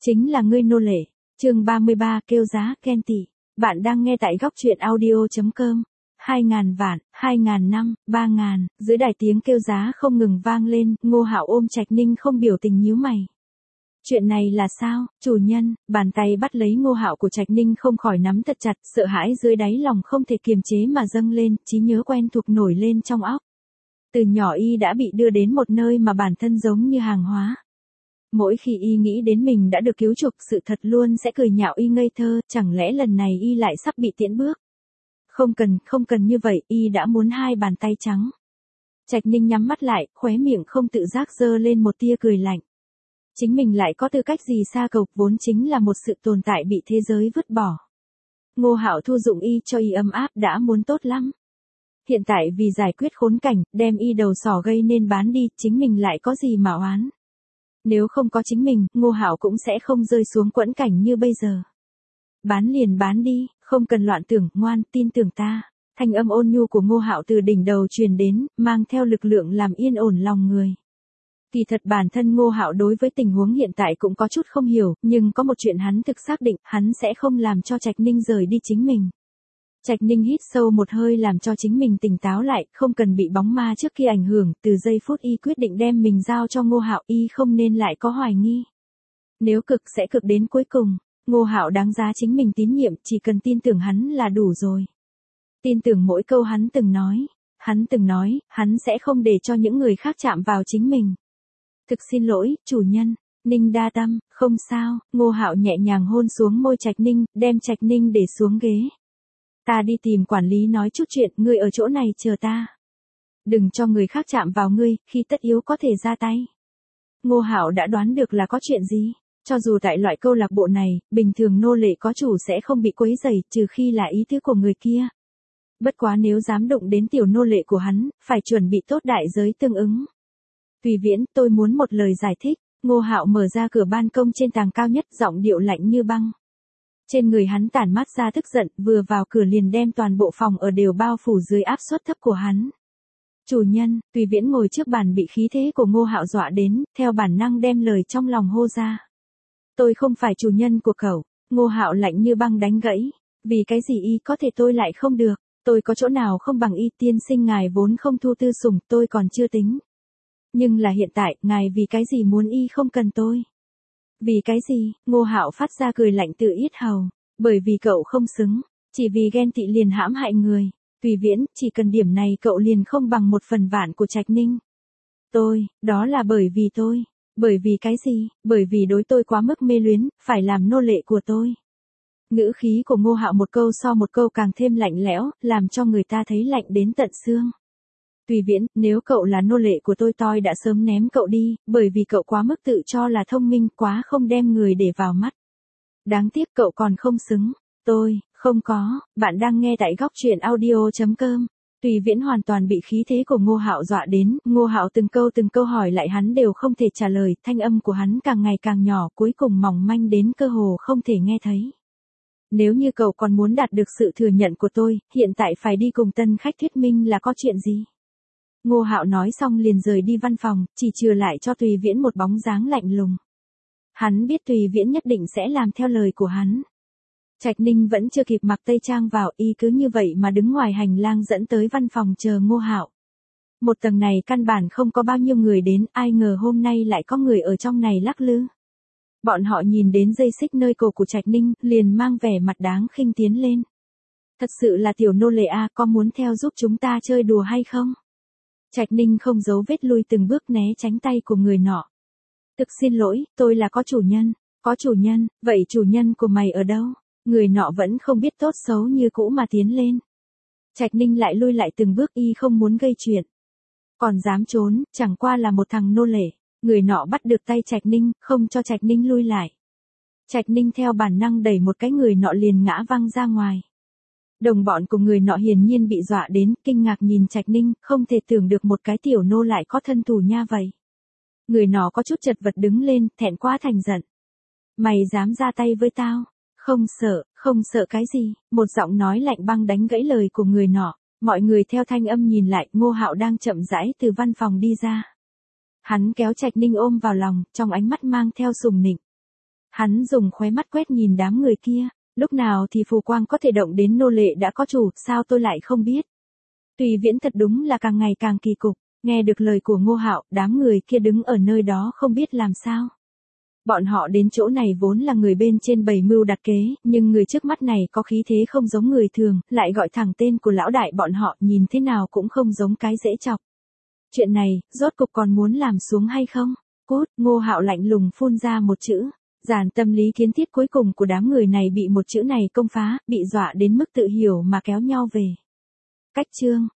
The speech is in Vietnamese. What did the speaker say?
Chính là ngươi nô lệ. Chương 33 kêu giá ghen tị. Bạn đang nghe tại góc truyện audio.com. 2.000 vạn, 2.000 năm, 3.000, dưới đài tiếng kêu giá không ngừng vang lên, Ngô Hạo ôm Trạch Ninh không biểu tình nhíu mày. Chuyện này là sao, chủ nhân? Bàn tay bắt lấy Ngô Hạo của Trạch Ninh không khỏi nắm thật chặt, sợ hãi dưới đáy lòng không thể kiềm chế mà dâng lên, trí nhớ quen thuộc nổi lên trong óc. Từ nhỏ y đã bị đưa đến một nơi mà bản thân giống như hàng hóa. Mỗi khi y nghĩ đến mình đã được cứu chuộc, sự thật luôn sẽ cười nhạo y ngây thơ, chẳng lẽ lần này y lại sắp bị tiễn bước. Không cần như vậy, y đã muốn hai bàn tay trắng. Trạch Ninh nhắm mắt lại, khóe miệng không tự giác giơ lên một tia cười lạnh. Chính mình lại có tư cách gì xa cầu, vốn chính là một sự tồn tại bị thế giới vứt bỏ. Ngô Hạo thu dụng y cho y ấm áp đã muốn tốt lắm. Hiện tại vì giải quyết khốn cảnh, đem y đầu sỏ gây nên bán đi, chính mình lại có gì mà oán. Nếu không có chính mình, Ngô Hạo cũng sẽ không rơi xuống quẫn cảnh như bây giờ. Bán liền bán đi, không cần loạn tưởng, ngoan, tin tưởng ta. Thanh âm ôn nhu của Ngô Hạo từ đỉnh đầu truyền đến, mang theo lực lượng làm yên ổn lòng người. Kỳ thật bản thân Ngô Hạo đối với tình huống hiện tại cũng có chút không hiểu, nhưng có một chuyện hắn thực xác định, hắn sẽ không làm cho Trạch Ninh rời đi chính mình. Trạch Ninh hít sâu một hơi làm cho chính mình tỉnh táo lại, không cần bị bóng ma trước kia ảnh hưởng, từ giây phút y quyết định đem mình giao cho Ngô Hạo, y không nên lại có hoài nghi. Nếu cực sẽ cực đến cuối cùng, Ngô Hạo đáng giá chính mình tín nhiệm, chỉ cần tin tưởng hắn là đủ rồi. Tin tưởng mỗi câu hắn từng nói, hắn sẽ không để cho những người khác chạm vào chính mình. Thực xin lỗi, chủ nhân. Ninh đa tâm, không sao. Ngô Hạo nhẹ nhàng hôn xuống môi Trạch Ninh, đem Trạch Ninh để xuống ghế. Ta đi tìm quản lý nói chút chuyện, ngươi ở chỗ này chờ ta. Đừng cho người khác chạm vào ngươi, khi tất yếu có thể ra tay. Ngô Hạo đã đoán được là có chuyện gì. Cho dù tại loại câu lạc bộ này, bình thường nô lệ có chủ sẽ không bị quấy rầy, trừ khi là ý tứ của người kia. Bất quá nếu dám đụng đến tiểu nô lệ của hắn, phải chuẩn bị tốt đại giới tương ứng. Tùy Viễn, tôi muốn một lời giải thích. Ngô Hạo mở ra cửa ban công trên tầng cao nhất, giọng điệu lạnh như băng. Trên người hắn tản mát ra tức giận, vừa vào cửa liền đem toàn bộ phòng ở đều bao phủ dưới áp suất thấp của hắn. Chủ nhân, Tùy Viễn ngồi trước bàn bị khí thế của Ngô Hạo dọa đến, theo bản năng đem lời trong lòng hô ra. Tôi không phải chủ nhân của cậu. Ngô Hạo lạnh như băng đánh gãy. Vì cái gì y có thể tôi lại không được, tôi có chỗ nào không bằng y, tiên sinh ngài vốn không thu tư sủng, tôi còn chưa tính. Nhưng là hiện tại, ngài vì cái gì muốn y không cần tôi? Vì cái gì? Ngô Hạo phát ra cười lạnh từ yết hầu. Bởi vì cậu không xứng, chỉ vì ghen tị liền hãm hại người. Tùy Viễn, chỉ cần điểm này cậu liền không bằng 1/1000 của Trạch Ninh. Đó là bởi vì tôi. Bởi vì cái gì? Bởi vì đối tôi quá mức mê luyến, phải làm nô lệ của tôi. Ngữ khí của Ngô Hạo một câu so một câu càng thêm lạnh lẽo, làm cho người ta thấy lạnh đến tận xương. Tùy Viễn, nếu cậu là nô lệ của tôi đã sớm ném cậu đi, bởi vì cậu quá mức tự cho là thông minh, quá không đem người để vào mắt. Đáng tiếc cậu còn không xứng. Không có, bạn đang nghe tại góc truyện audio.com. Tùy Viễn hoàn toàn bị khí thế của Ngô Hạo dọa đến, Ngô Hạo từng câu hỏi lại hắn đều không thể trả lời, thanh âm của hắn càng ngày càng nhỏ, cuối cùng mỏng manh đến cơ hồ không thể nghe thấy. Nếu như cậu còn muốn đạt được sự thừa nhận của tôi, hiện tại phải đi cùng tân khách thuyết minh là có chuyện gì? Ngô Hạo nói xong liền rời đi văn phòng, chỉ trừ lại cho Tùy Viễn một bóng dáng lạnh lùng. Hắn biết Tùy Viễn nhất định sẽ làm theo lời của hắn. Trạch Ninh vẫn chưa kịp mặc tây trang vào, y cứ như vậy mà đứng ngoài hành lang dẫn tới văn phòng chờ Ngô Hạo. Một tầng này căn bản không có bao nhiêu người đến, ai ngờ hôm nay lại có người ở trong này lắc lư. Bọn họ nhìn đến dây xích nơi cổ của Trạch Ninh, liền mang vẻ mặt đáng khinh tiến lên. Thật sự là tiểu nô lệ a, có muốn theo giúp chúng ta chơi đùa hay không? Trạch Ninh không giấu vết lui từng bước né tránh tay của người nọ. Thực xin lỗi, tôi là có chủ nhân. Có chủ nhân, vậy chủ nhân của mày ở đâu? Người nọ vẫn không biết tốt xấu như cũ mà tiến lên. Trạch Ninh lại lui lại từng bước, y không muốn gây chuyện. Còn dám trốn, chẳng qua là một thằng nô lệ. Người nọ bắt được tay Trạch Ninh, không cho Trạch Ninh lui lại. Trạch Ninh theo bản năng đẩy một cái, người nọ liền ngã văng ra ngoài. Đồng bọn của người nọ hiển nhiên bị dọa đến, kinh ngạc nhìn Trạch Ninh, không thể tưởng được một cái tiểu nô lại có thân thủ nha vậy. Người nọ có chút chật vật đứng lên, thẹn quá thành giận. Mày dám ra tay với tao? Không sợ cái gì? Một giọng nói lạnh băng đánh gãy lời của người nọ. Mọi người theo thanh âm nhìn lại, Ngô Hạo đang chậm rãi từ văn phòng đi ra. Hắn kéo Trạch Ninh ôm vào lòng, trong ánh mắt mang theo sùng nịnh. Hắn dùng khóe mắt quét nhìn đám người kia, lúc nào thì phù quang có thể động đến nô lệ đã có chủ, sao tôi lại không biết. Tùy Viễn thật đúng là càng ngày càng kỳ cục, nghe được lời của Ngô Hạo, đám người kia đứng ở nơi đó không biết làm sao. Bọn họ đến chỗ này vốn là người bên trên bày mưu đặt kế, nhưng người trước mắt này có khí thế không giống người thường, lại gọi thẳng tên của lão đại bọn họ, nhìn thế nào cũng không giống cái dễ chọc. Chuyện này, rốt cục còn muốn làm xuống hay không? Cút, Ngô Hạo lạnh lùng phun ra một chữ. Giản tâm lý kiến thiết cuối cùng của đám người này bị một chữ này công phá, bị dọa đến mức tự hiểu mà kéo nhau về. Cách chương